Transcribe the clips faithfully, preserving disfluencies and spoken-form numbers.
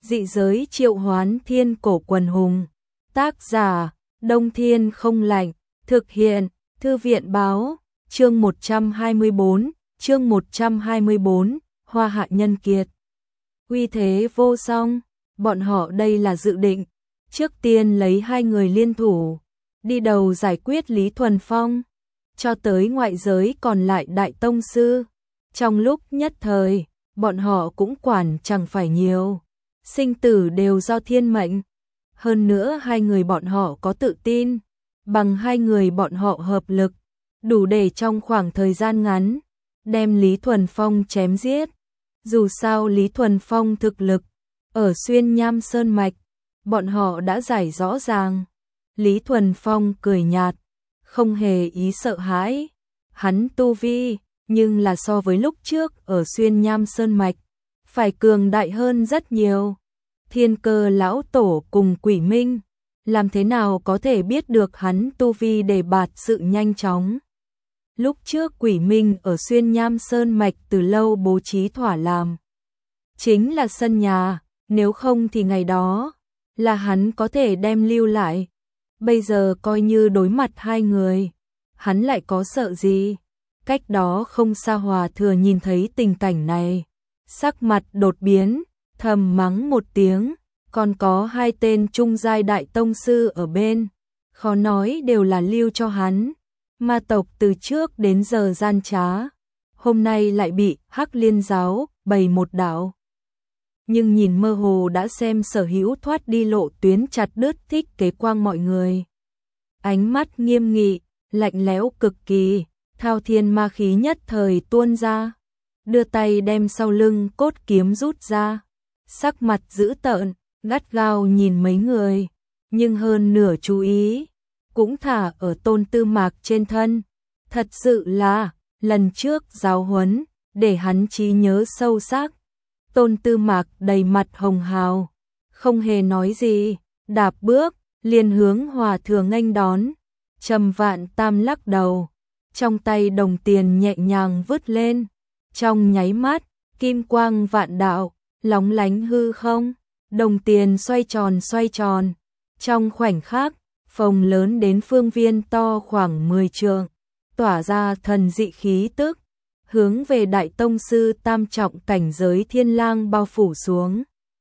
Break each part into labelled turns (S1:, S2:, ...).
S1: Dị giới triệu hoán thiên cổ quần hùng. Tác giả, Đông Thiên không lạnh. Thực hiện, Thư viện báo. Chương một trăm hai mươi bốn, chương một trăm hai mươi bốn, Hoa Hạ nhân kiệt. Uy thế vô song, bọn họ đây là dự định. Trước tiên lấy hai người liên thủ, đi đầu giải quyết Lý Thuần Phong, cho tới ngoại giới còn lại đại tông sư. Trong lúc nhất thời, bọn họ cũng quản chẳng phải nhiều. Sinh tử đều do thiên mệnh. Hơn nữa hai người bọn họ có tự tin, bằng hai người bọn họ hợp lực, đủ để trong khoảng thời gian ngắn, đem Lý Thuần Phong chém giết. Dù sao Lý Thuần Phong thực lực, ở xuyên nham sơn mạch, bọn họ đã giải rõ ràng. Lý Thuần Phong cười nhạt, không hề ý sợ hãi. Hắn tu vi, nhưng là so với lúc trước ở xuyên nham sơn mạch, phải cường đại hơn rất nhiều. Thiên Cơ lão tổ cùng Quỷ Minh, làm thế nào có thể biết được hắn tu vi để bạt sự nhanh chóng. Lúc trước Quỷ Minh ở xuyên nham sơn mạch từ lâu bố trí thỏa làm. Chính là sân nhà, nếu không thì ngày đó, là hắn có thể đem lưu lại. Bây giờ coi như đối mặt hai người, hắn lại có sợ gì. Cách đó không xa Hòa Thừa nhìn thấy tình cảnh này, sắc mặt đột biến, thầm mắng một tiếng, còn có hai tên trung giai đại tông sư ở bên, khó nói đều là lưu cho hắn. Ma tộc từ trước đến giờ gian trá, hôm nay lại bị Hắc Liên giáo bày một đạo. Nhưng nhìn mơ hồ đã xem sở hữu thoát đi lộ tuyến chặt đứt Thích Kế Quang mọi người. Ánh mắt nghiêm nghị, lạnh lẽo cực kỳ, thao thiên ma khí nhất thời tuôn ra, đưa tay đem sau lưng cốt kiếm rút ra, sắc mặt dữ tợn, gắt gao nhìn mấy người, nhưng hơn nửa chú ý cũng thả ở Tôn Tư Mạc trên thân. Thật sự là, lần trước giáo huấn, để hắn trí nhớ sâu sắc. Tôn Tư Mạc đầy mặt hồng hào, không hề nói gì, đạp bước, liền hướng Hòa Thừa nghênh đón. Trầm Vạn Tam lắc đầu, trong tay đồng tiền nhẹ nhàng vứt lên. Trong nháy mắt, kim quang vạn đạo, lóng lánh hư không, đồng tiền xoay tròn xoay tròn. Trong khoảnh khắc, phòng lớn đến phương viên to khoảng mười trượng, tỏa ra thần dị khí tức, hướng về đại tông sư tam trọng cảnh giới Thiên Lang bao phủ xuống.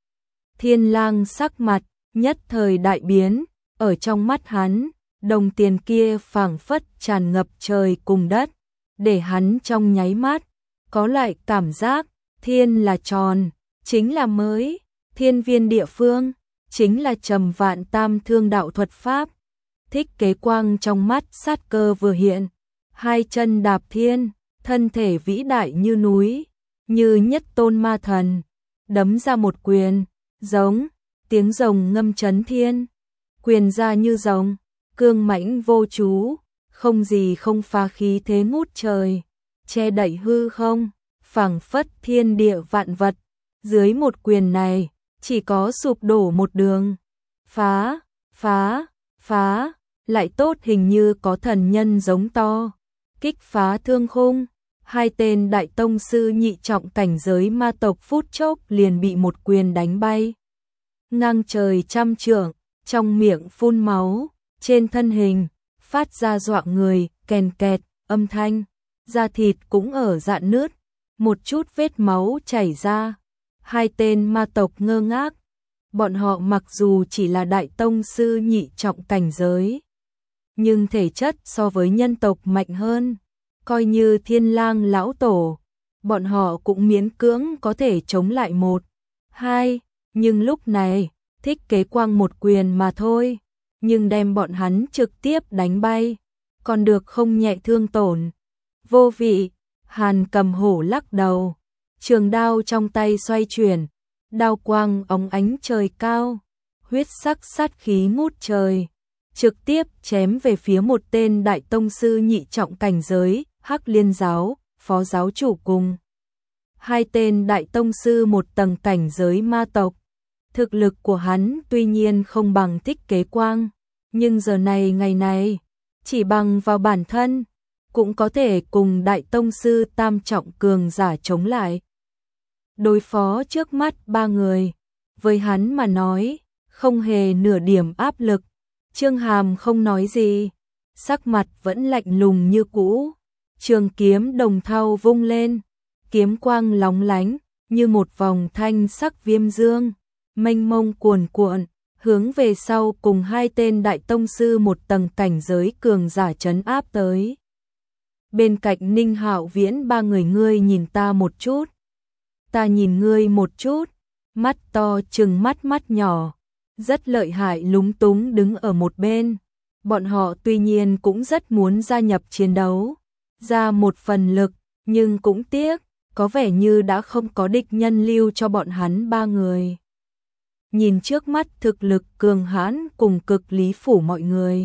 S1: Thiên Lang sắc mặt nhất thời đại biến, ở trong mắt hắn, đồng tiền kia phảng phất tràn ngập trời cùng đất, để hắn trong nháy mắt có lại cảm giác thiên là tròn, chính là mới, thiên viên địa phương, chính là Trầm Vạn Tam thương đạo thuật pháp. Thích Kế Quang trong mắt sát cơ vừa hiện, hai chân đạp thiên, thân thể vĩ đại như núi, như nhất tôn ma thần, đấm ra một quyền, giống, tiếng rồng ngâm chấn thiên, quyền ra như rồng, cương mãnh vô chú, không gì không phá khí thế ngút trời, che đậy hư không, phảng phất thiên địa vạn vật, dưới một quyền này, chỉ có sụp đổ một đường, phá, phá, phá, lại tốt hình như có thần nhân giống to, kích phá thương khung. Hai tên đại tông sư nhị trọng cảnh giới ma tộc phút chốc liền bị một quyền đánh bay. Ngang trời trăm trượng, trong miệng phun máu, trên thân hình, phát ra dọa người, kèn kẹt, âm thanh, da thịt cũng ở rạn nứt, một chút vết máu chảy ra. Hai tên ma tộc ngơ ngác, bọn họ mặc dù chỉ là đại tông sư nhị trọng cảnh giới, nhưng thể chất so với nhân tộc mạnh hơn. Coi như Thiên Lang lão tổ, bọn họ cũng miễn cưỡng có thể chống lại một, hai, nhưng lúc này, Thích Kế Quang một quyền mà thôi, nhưng đem bọn hắn trực tiếp đánh bay, còn được không nhẹ thương tổn. Vô vị, Hàn Cầm Hổ lắc đầu, trường đao trong tay xoay chuyển, đao quang óng ánh trời cao, huyết sắc sát khí ngút trời, trực tiếp chém về phía một tên đại tông sư nhị trọng cảnh giới, Hắc Liên giáo, phó giáo chủ cùng. Hai tên đại tông sư một tầng cảnh giới ma tộc. Thực lực của hắn tuy nhiên không bằng Thích Kế Quang, nhưng giờ này ngày này, chỉ bằng vào bản thân, cũng có thể cùng đại tông sư tam trọng cường giả chống lại. Đối phó trước mắt ba người, với hắn mà nói, không hề nửa điểm áp lực. Trương Hàm không nói gì, sắc mặt vẫn lạnh lùng như cũ. Trường kiếm đồng thau vung lên, kiếm quang lóng lánh như một vòng thanh sắc viêm dương, mênh mông cuồn cuộn, hướng về sau cùng hai tên đại tông sư một tầng cảnh giới cường giả trấn áp tới. Bên cạnh Ninh Hạo Viễn ba người, ngươi nhìn ta một chút, ta nhìn ngươi một chút, mắt to trừng mắt mắt nhỏ, rất lợi hại lúng túng đứng ở một bên. Bọn họ tuy nhiên cũng rất muốn gia nhập chiến đấu, ra một phần lực, nhưng cũng tiếc, có vẻ như đã không có địch nhân lưu cho bọn hắn ba người. Nhìn trước mắt thực lực cường hãn cùng cực lý phủ mọi người,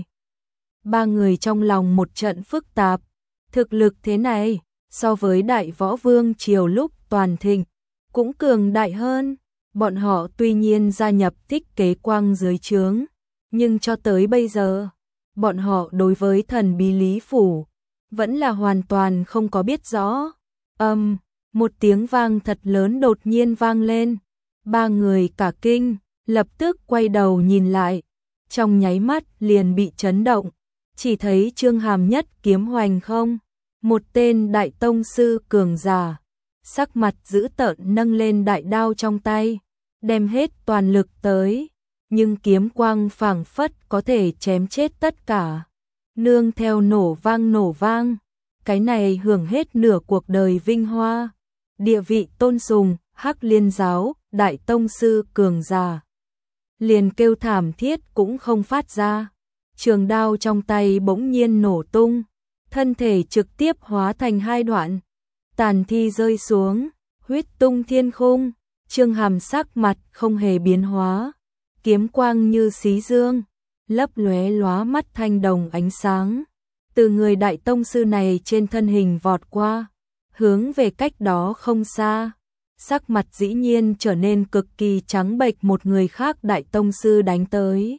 S1: ba người trong lòng một trận phức tạp. Thực lực thế này, so với đại võ vương triều lúc toàn thịnh, cũng cường đại hơn. Bọn họ tuy nhiên gia nhập Thích Kế Quang dưới trướng, nhưng cho tới bây giờ, bọn họ đối với thần bí lý phủ vẫn là hoàn toàn không có biết rõ. Âm, um, một tiếng vang thật lớn đột nhiên vang lên, ba người cả kinh, lập tức quay đầu nhìn lại, trong nháy mắt liền bị chấn động, chỉ thấy Trương Hàm nhất kiếm hoành không, một tên đại tông sư cường giả, sắc mặt dữ tợn nâng lên đại đao trong tay, đem hết toàn lực tới, nhưng kiếm quang phảng phất có thể chém chết tất cả. Nương theo nổ vang nổ vang, cái này hưởng hết nửa cuộc đời vinh hoa, địa vị tôn sùng, Hắc Liên giáo, đại tông sư cường giả. Liền kêu thảm thiết cũng không phát ra, trường đao trong tay bỗng nhiên nổ tung, thân thể trực tiếp hóa thành hai đoạn, tàn thi rơi xuống, huyết tung thiên khung. Trương Hàm sắc mặt không hề biến hóa, kiếm quang như xí dương, lấp lóe lóa mắt thanh đồng ánh sáng, từ người đại tông sư này trên thân hình vọt qua, hướng về cách đó không xa. Sắc mặt dĩ nhiên trở nên cực kỳ trắng bệch, một người khác đại tông sư đánh tới.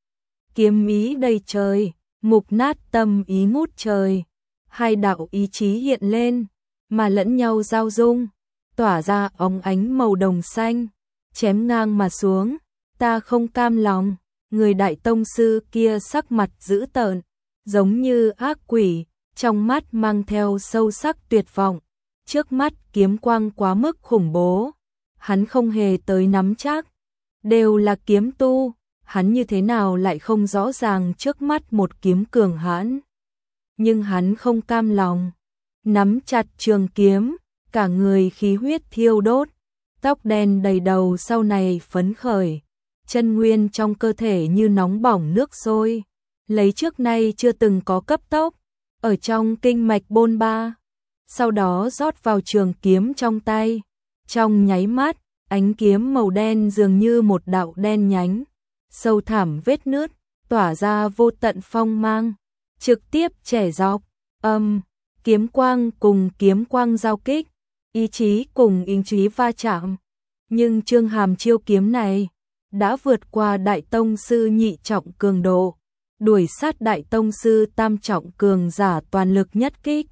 S1: Kiếm ý đầy trời, mục nát tâm ý ngút trời, hai đạo ý chí hiện lên, mà lẫn nhau giao dung, tỏa ra óng ánh màu đồng xanh, chém ngang mà xuống. Ta không cam lòng, người đại tông sư kia sắc mặt dữ tợn, giống như ác quỷ, trong mắt mang theo sâu sắc tuyệt vọng. Trước mắt kiếm quang quá mức khủng bố, hắn không hề tới nắm chắc, đều là kiếm tu, hắn như thế nào lại không rõ ràng trước mắt một kiếm cường hãn. Nhưng hắn không cam lòng, nắm chặt trường kiếm, cả người khí huyết thiêu đốt, tóc đen đầy đầu sau này phấn khởi, chân nguyên trong cơ thể như nóng bỏng nước sôi, lấy trước nay chưa từng có cấp tốc, ở trong kinh mạch bôn ba, sau đó rót vào trường kiếm trong tay. Trong nháy mắt, ánh kiếm màu đen dường như một đạo đen nhánh, sâu thẳm vết nứt, tỏa ra vô tận phong mang, trực tiếp chẻ dọc. Âm, um, kiếm quang cùng kiếm quang giao kích, ý chí cùng ý chí va chạm. Nhưng Trương Hàm chiêu kiếm này đã vượt qua đại tông sư nhị trọng cường độ, đuổi sát đại tông sư tam trọng cường giả toàn lực nhất kích.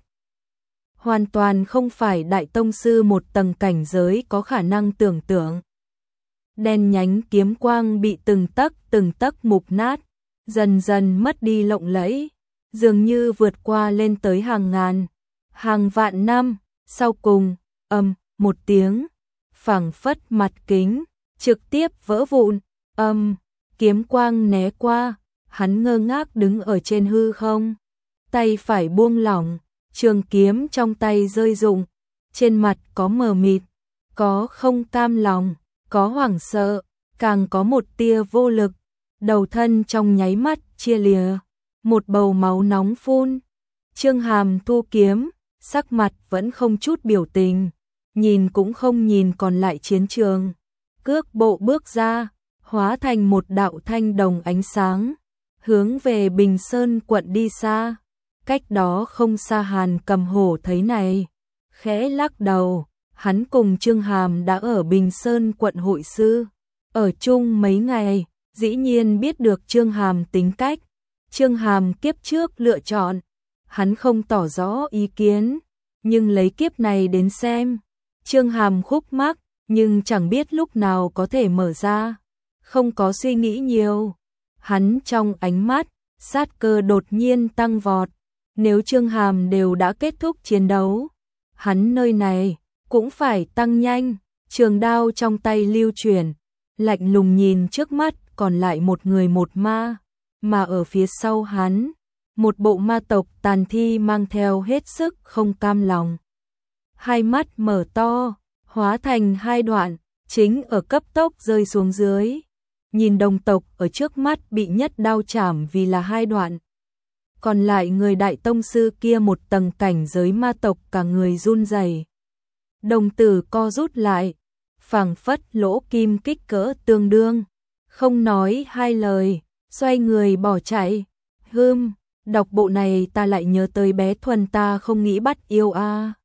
S1: Hoàn toàn không phải đại tông sư một tầng cảnh giới có khả năng tưởng tượng. Đen nhánh kiếm quang bị từng tấc từng tấc mục nát, dần dần mất đi lộng lẫy, dường như vượt qua lên tới hàng ngàn, hàng vạn năm. Sau cùng, ầm, um, một tiếng, phảng phất mặt kính trực tiếp vỡ vụn. Âm, um, kiếm quang né qua, hắn ngơ ngác đứng ở trên hư không, tay phải buông lỏng, trường kiếm trong tay rơi rụng, trên mặt có mờ mịt, có không cam lòng, có hoảng sợ, càng có một tia vô lực, đầu thân trong nháy mắt chia lìa, một bầu máu nóng phun. Trương Hàm thu kiếm, sắc mặt vẫn không chút biểu tình, nhìn cũng không nhìn còn lại chiến trường, cước bộ bước ra, hóa thành một đạo thanh đồng ánh sáng, hướng về Bình Sơn quận đi xa. Cách đó không xa Hàn Cầm Hổ thấy này, khẽ lắc đầu, hắn cùng Trương Hàm đã ở Bình Sơn quận hội sư, ở chung mấy ngày, dĩ nhiên biết được Trương Hàm tính cách. Trương Hàm kiếp trước lựa chọn, hắn không tỏ rõ ý kiến, nhưng lấy kiếp này đến xem, Trương Hàm khúc mắc, nhưng chẳng biết lúc nào có thể mở ra, không có suy nghĩ nhiều. Hắn trong ánh mắt, sát cơ đột nhiên tăng vọt, nếu Trương Hàm đều đã kết thúc chiến đấu, hắn nơi này cũng phải tăng nhanh. Trường đao trong tay lưu chuyển, lạnh lùng nhìn trước mắt còn lại một người một ma, mà ở phía sau hắn, một bộ ma tộc tàn thi mang theo hết sức không cam lòng. Hai mắt mở to, hóa thành hai đoạn, chính ở cấp tốc rơi xuống dưới. Nhìn đồng tộc ở trước mắt bị nhất đao chảm vì là hai đoạn. Còn lại người đại tông sư kia một tầng cảnh giới ma tộc cả người run rẩy. Đồng tử co rút lại, phảng phất lỗ kim kích cỡ tương đương, không nói hai lời, xoay người bỏ chạy. Hừm, đọc bộ này ta lại nhớ tới bé Thuần ta không nghĩ bắt yêu a. À.